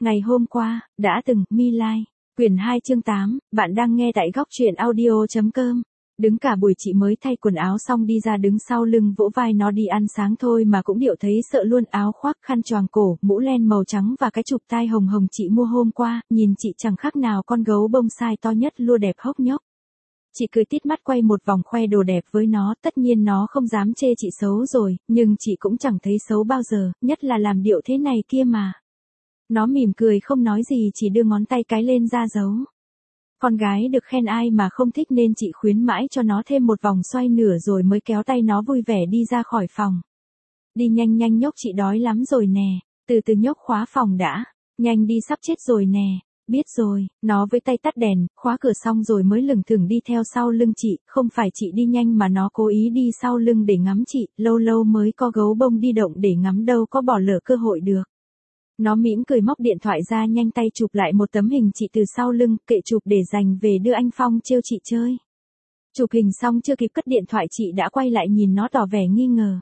Ngày hôm qua, đã từng, My Lai. Quyển 2 chương 8, bạn đang nghe tại góc truyện audio.com. Đứng cả buổi chị mới thay quần áo xong đi ra đứng sau lưng vỗ vai nó đi ăn sáng thôi mà cũng điệu thấy sợ luôn, áo khoác khăn choàng cổ, mũ len màu trắng và cái chụp tai hồng hồng chị mua hôm qua, nhìn chị chẳng khác nào con gấu bông sai to nhất lua đẹp hốc nhốc. Chị cười tít mắt quay một vòng khoe đồ đẹp với nó, tất nhiên nó không dám chê chị xấu rồi, nhưng chị cũng chẳng thấy xấu bao giờ, nhất là làm điệu thế này kia mà. Nó mỉm cười không nói gì, chỉ đưa ngón tay cái lên ra dấu. Con gái được khen ai mà không thích nên chị khuyến mãi cho nó thêm một vòng xoay nửa rồi mới kéo tay nó vui vẻ đi ra khỏi phòng. Đi nhanh nhanh nhóc, chị đói lắm rồi nè, từ từ nhóc, khóa phòng đã, nhanh đi sắp chết rồi nè. Biết rồi, nó với tay tắt đèn, khóa cửa xong rồi mới lững thững đi theo sau lưng chị, không phải chị đi nhanh mà nó cố ý đi sau lưng để ngắm chị, lâu lâu mới có gấu bông đi động để ngắm, đâu có bỏ lỡ cơ hội được. Nó mỉm cười móc điện thoại ra nhanh tay chụp lại một tấm hình chị từ sau lưng, kệ chụp để dành về đưa anh Phong trêu chị chơi. Chụp hình xong chưa kịp cất điện thoại chị đã quay lại nhìn nó tỏ vẻ nghi ngờ.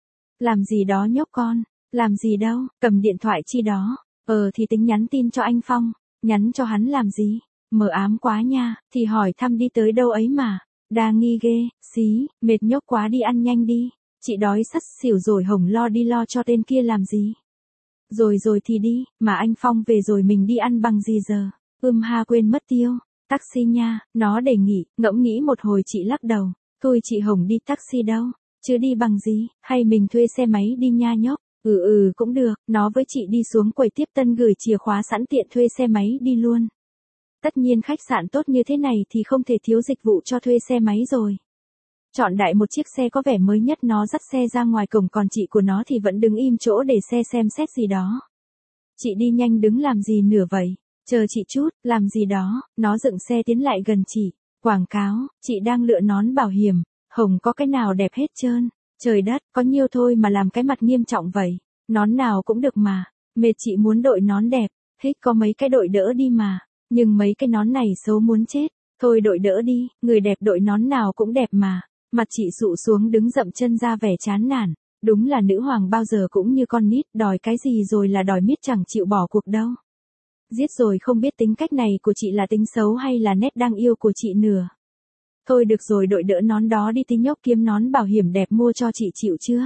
Làm gì đó nhóc con, làm gì đâu, cầm điện thoại chi đó, thì tính nhắn tin cho anh Phong. Nhắn cho hắn làm gì? Mờ ám quá nha, thì hỏi thăm đi tới đâu ấy mà. Đa nghi ghê, xí, mệt nhóc quá, đi ăn nhanh đi. Chị đói sắt xỉu rồi, hổng lo đi lo cho tên kia làm gì. Rồi thì đi, mà anh Phong về rồi mình đi ăn bằng gì giờ? Ha, quên mất tiêu. Taxi nha, nó đề nghị, ngẫm nghĩ một hồi chị lắc đầu. Thôi chị hổng đi taxi đâu, chứ đi bằng gì, hay mình thuê xe máy đi nha nhóc. Cũng được, nó với chị đi xuống quầy tiếp tân gửi chìa khóa sẵn tiện thuê xe máy đi luôn. Tất nhiên khách sạn tốt như thế này thì không thể thiếu dịch vụ cho thuê xe máy rồi. Chọn đại một chiếc xe có vẻ mới nhất, nó dắt xe ra ngoài cổng, còn chị của nó thì vẫn đứng im chỗ để xe xem xét gì đó. Chị đi nhanh đứng làm gì nữa vậy? Chờ chị chút, làm gì đó, nó dựng xe tiến lại gần chị. Quảng cáo, chị đang lựa nón bảo hiểm, hồng có cái nào đẹp hết trơn. Trời đất, có nhiêu thôi mà làm cái mặt nghiêm trọng vậy. Nón nào cũng được mà. Mệt, chị muốn đội nón đẹp. Thích có mấy cái đội đỡ đi mà. Nhưng mấy cái nón này xấu muốn chết. Thôi đội đỡ đi, người đẹp đội nón nào cũng đẹp mà. Mặt chị sụ xuống đứng dậm chân ra vẻ chán nản. Đúng là nữ hoàng bao giờ cũng như con nít, đòi cái gì rồi là đòi miết, chẳng chịu bỏ cuộc đâu. Giết rồi, không biết tính cách này của chị là tính xấu hay là nét đang yêu của chị nữa. Thôi được rồi, đội đỡ nón đó đi tí nhóc, kiếm nón bảo hiểm đẹp mua cho chị, chịu chưa?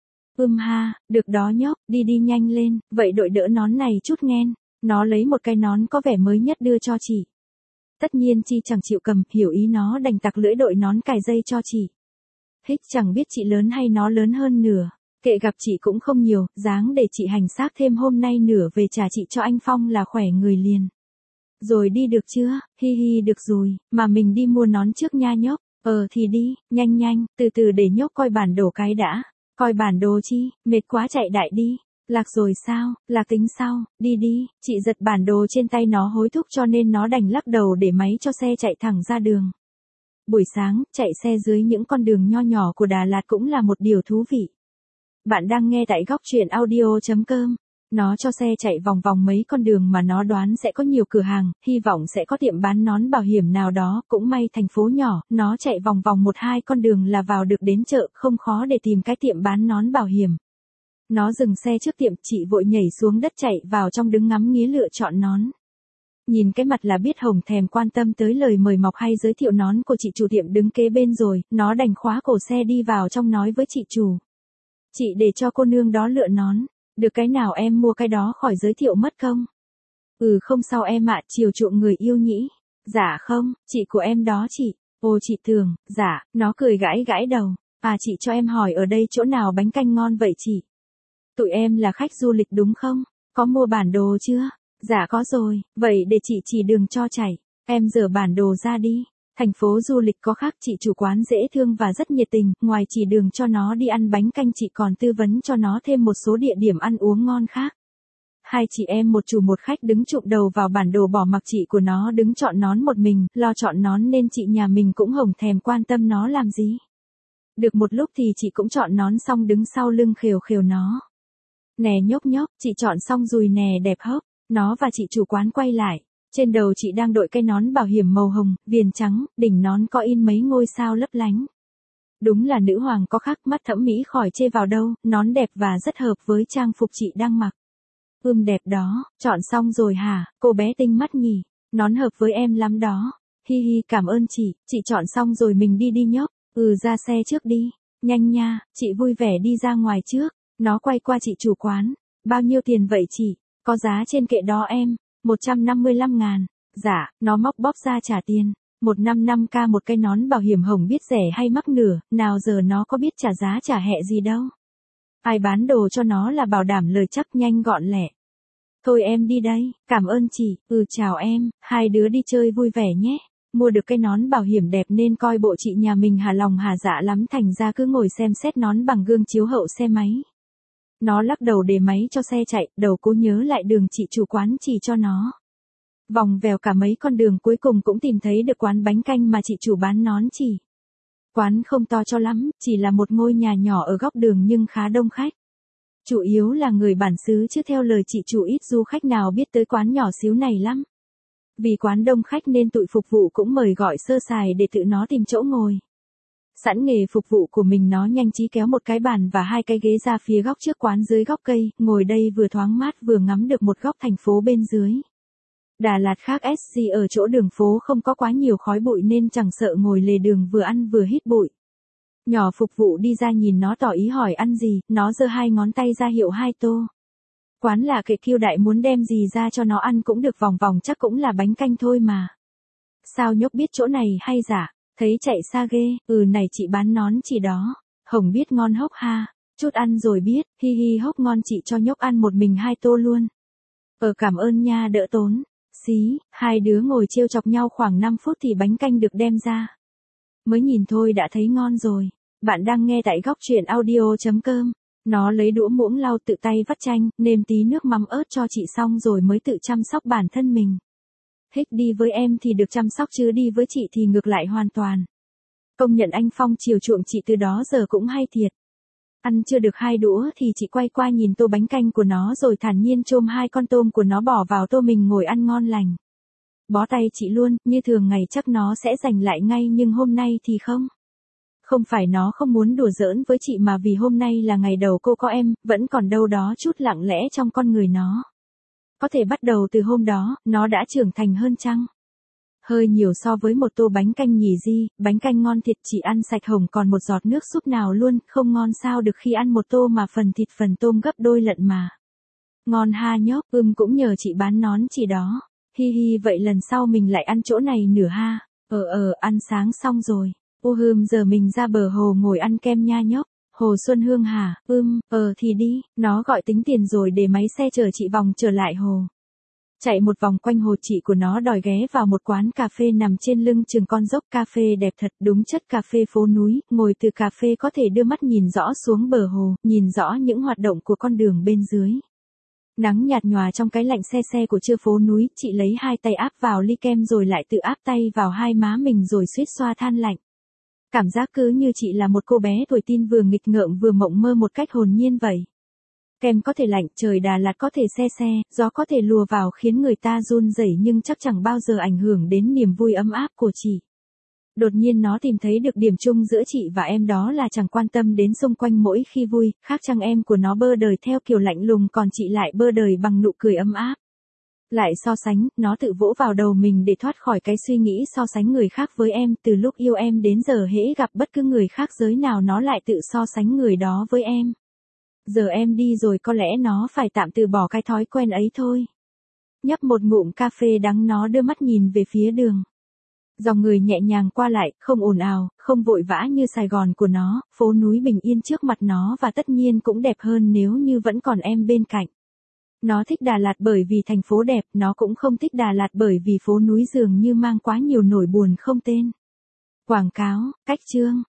Ha, được đó nhóc, đi nhanh lên, vậy đội đỡ nón này chút nghen. Nó lấy một cái nón có vẻ mới nhất đưa cho chị. Tất nhiên chi chẳng chịu cầm, hiểu ý nó đành tặc lưỡi đội nón cài dây cho chị. Hích, chẳng biết chị lớn hay nó lớn hơn nữa. Kệ, gặp chị cũng không nhiều, dáng để chị hành xác thêm hôm nay nửa về trả chị cho anh Phong là khỏe người liền. Rồi đi được chưa? Hi được rồi, mà mình đi mua nón trước nha nhóc. Thì đi, nhanh, từ từ để nhóc coi bản đồ cái đã. Coi bản đồ chi, mệt quá chạy đại đi. Lạc rồi sao? Lạc tính sau, đi, chị giật bản đồ trên tay nó hối thúc cho nên nó đành lắc đầu để máy cho xe chạy thẳng ra đường. Buổi sáng, chạy xe dưới những con đường nho nhỏ của Đà Lạt cũng là một điều thú vị. Bạn đang nghe tại góc truyện audio.com. Nó cho xe chạy vòng vòng mấy con đường mà nó đoán sẽ có nhiều cửa hàng, hy vọng sẽ có tiệm bán nón bảo hiểm nào đó, cũng may thành phố nhỏ, nó chạy vòng vòng 1-2 con đường là vào được đến chợ, không khó để tìm cái tiệm bán nón bảo hiểm. Nó dừng xe trước tiệm, chị vội nhảy xuống đất chạy vào trong đứng ngắm nghía lựa chọn nón. Nhìn cái mặt là biết hồng thèm quan tâm tới lời mời mọc hay giới thiệu nón của chị chủ tiệm đứng kế bên rồi, nó đành khóa cổ xe đi vào trong nói với chị chủ. Chị để cho cô nương đó lựa nón. Được cái nào em mua cái đó, khỏi giới thiệu mất không? Không sao em ạ, chiều chuộng người yêu nhỉ. Dạ không, chị của em đó chị. Ồ chị Tường, dạ, nó cười gãi đầu. Chị cho em hỏi ở đây chỗ nào bánh canh ngon vậy chị? Tụi em là khách du lịch đúng không? Có mua bản đồ chưa? Dạ có rồi, vậy để chị chỉ đường cho chạy. Em dở bản đồ ra đi. Thành phố du lịch có khác, chị chủ quán dễ thương và rất nhiệt tình, ngoài chỉ đường cho nó đi ăn bánh canh chị còn tư vấn cho nó thêm một số địa điểm ăn uống ngon khác. Hai chị em một chủ một khách đứng chụm đầu vào bản đồ, bỏ mặc chị của nó đứng chọn nón một mình, lo chọn nón nên chị nhà mình cũng hổng thèm quan tâm nó làm gì. Được một lúc thì chị cũng chọn nón xong đứng sau lưng khều nó. Nè nhóc, chị chọn xong rồi nè, đẹp hốc. Nó và chị chủ quán quay lại. Trên đầu chị đang đội cái nón bảo hiểm màu hồng, viền trắng, đỉnh nón có in mấy ngôi sao lấp lánh. Đúng là nữ hoàng có khác, mắt thẩm mỹ khỏi chê vào đâu, nón đẹp và rất hợp với trang phục chị đang mặc. Đẹp đó, chọn xong rồi hả, cô bé tinh mắt nhỉ, nón hợp với em lắm đó. Hi hi, cảm ơn chị chọn xong rồi mình đi nhóc. Ra xe trước đi, nhanh nha, chị vui vẻ đi ra ngoài trước. Nó quay qua chị chủ quán, bao nhiêu tiền vậy chị, có giá trên kệ đó em, 155.000. Dạ, nó móc bóp ra trả tiền, 155k một cái nón bảo hiểm hồng biết rẻ hay mắc nửa, nào giờ nó có biết trả giá trả hẹ gì đâu. Ai bán đồ cho nó là bảo đảm lời chắc nhanh gọn lẹ. Thôi em đi đây, cảm ơn chị, chào em, hai đứa đi chơi vui vẻ nhé. Mua được cái nón bảo hiểm đẹp nên coi bộ chị nhà mình hà lòng hà dạ lắm, thành ra cứ ngồi xem xét nón bằng gương chiếu hậu xe máy. Nó lắc đầu để máy cho xe chạy, đầu cố nhớ lại đường chị chủ quán chỉ cho nó. Vòng vèo cả mấy con đường cuối cùng cũng tìm thấy được quán bánh canh mà chị chủ bán nón chỉ. Quán không to cho lắm, chỉ là một ngôi nhà nhỏ ở góc đường nhưng khá đông khách. Chủ yếu là người bản xứ chứ theo lời chị chủ ít du khách nào biết tới quán nhỏ xíu này lắm. Vì quán đông khách nên tụi phục vụ cũng mời gọi sơ sài để tự nó tìm chỗ ngồi. Sẵn nghề phục vụ của mình nó nhanh trí kéo một cái bàn và hai cái ghế ra phía góc trước quán dưới góc cây, ngồi đây vừa thoáng mát vừa ngắm được một góc thành phố bên dưới. Đà Lạt khác SC ở chỗ đường phố không có quá nhiều khói bụi nên chẳng sợ ngồi lề đường vừa ăn vừa hít bụi. Nhỏ phục vụ đi ra nhìn nó tỏ ý hỏi ăn gì, nó giơ hai ngón tay ra hiệu 2 tô. Quán là kệ kiêu đại muốn đem gì ra cho nó ăn cũng được, vòng vòng chắc cũng là bánh canh thôi mà. Sao nhóc biết chỗ này hay dạ? Thấy chạy xa ghê, này chị bán nón chỉ đó. Hồng biết ngon hốc ha, chút ăn rồi biết, hi hi hốc ngon chị cho nhóc ăn một mình 2 tô luôn. Cảm ơn nha, đỡ tốn. Xí, hai đứa ngồi trêu chọc nhau khoảng 5 phút thì bánh canh được đem ra. Mới nhìn thôi đã thấy ngon rồi. Bạn đang nghe tại góc truyện audio.com. Nó lấy đũa muỗng lau tự tay vắt chanh, nêm tí nước mắm ớt cho chị xong rồi mới tự chăm sóc bản thân mình. Thích đi với em thì được chăm sóc chứ đi với chị thì ngược lại hoàn toàn. Công nhận anh Phong chiều chuộng chị từ đó giờ cũng hay thiệt. Ăn chưa được 2 đũa thì chị quay qua nhìn tô bánh canh của nó rồi thản nhiên chôm 2 con tôm của nó bỏ vào tô mình ngồi ăn ngon lành. Bó tay chị luôn, như thường ngày chắc nó sẽ giành lại ngay nhưng hôm nay thì không. Không phải nó không muốn đùa giỡn với chị mà vì hôm nay là ngày đầu cô có em, vẫn còn đâu đó chút lặng lẽ trong con người nó. Có thể bắt đầu từ hôm đó, nó đã trưởng thành hơn chăng? Hơi nhiều so với một tô bánh canh nhỉ gì, bánh canh ngon thiệt, chị ăn sạch hồng còn một giọt nước súp nào luôn, không ngon sao được khi ăn một tô mà phần thịt phần tôm gấp đôi lận mà. Ngon ha nhóc, cũng nhờ chị bán nón chỉ đó. Hi hi, vậy lần sau mình lại ăn chỗ này nửa ha. Ăn sáng xong rồi. Giờ mình ra bờ hồ ngồi ăn kem nha nhóc. Hồ Xuân Hương hả? Thì đi, nó gọi tính tiền rồi để máy xe chở chị vòng trở lại hồ. Chạy một vòng quanh hồ chị của nó đòi ghé vào một quán cà phê nằm trên lưng chừng con dốc, cà phê đẹp thật, đúng chất cà phê phố núi, ngồi từ cà phê có thể đưa mắt nhìn rõ xuống bờ hồ, nhìn rõ những hoạt động của con đường bên dưới. Nắng nhạt nhòa trong cái lạnh se se của trưa phố núi, chị lấy hai tay áp vào ly kem rồi lại tự áp tay vào hai má mình rồi suýt xoa than lạnh. Cảm giác cứ như chị là một cô bé tuổi teen vừa nghịch ngợm vừa mộng mơ một cách hồn nhiên vậy. Kem có thể lạnh, trời Đà Lạt có thể se se, gió có thể lùa vào khiến người ta run rẩy nhưng chắc chẳng bao giờ ảnh hưởng đến niềm vui ấm áp của chị. Đột nhiên nó tìm thấy được điểm chung giữa chị và em, đó là chẳng quan tâm đến xung quanh mỗi khi vui, khác chăng em của nó bơ đời theo kiểu lạnh lùng còn chị lại bơ đời bằng nụ cười ấm áp. Lại so sánh, nó tự vỗ vào đầu mình để thoát khỏi cái suy nghĩ so sánh người khác với em, từ lúc yêu em đến giờ hễ gặp bất cứ người khác giới nào nó lại tự so sánh người đó với em. Giờ em đi rồi có lẽ nó phải tạm từ bỏ cái thói quen ấy thôi. Nhấp một ngụm cà phê đắng, nó đưa mắt nhìn về phía đường. Dòng người nhẹ nhàng qua lại, không ồn ào, không vội vã như Sài Gòn của nó, phố núi bình yên trước mặt nó và tất nhiên cũng đẹp hơn nếu như vẫn còn em bên cạnh. Nó thích Đà Lạt bởi vì thành phố đẹp, nó cũng không thích Đà Lạt bởi vì phố núi dường như mang quá nhiều nỗi buồn không tên. Quảng cáo, cách chương.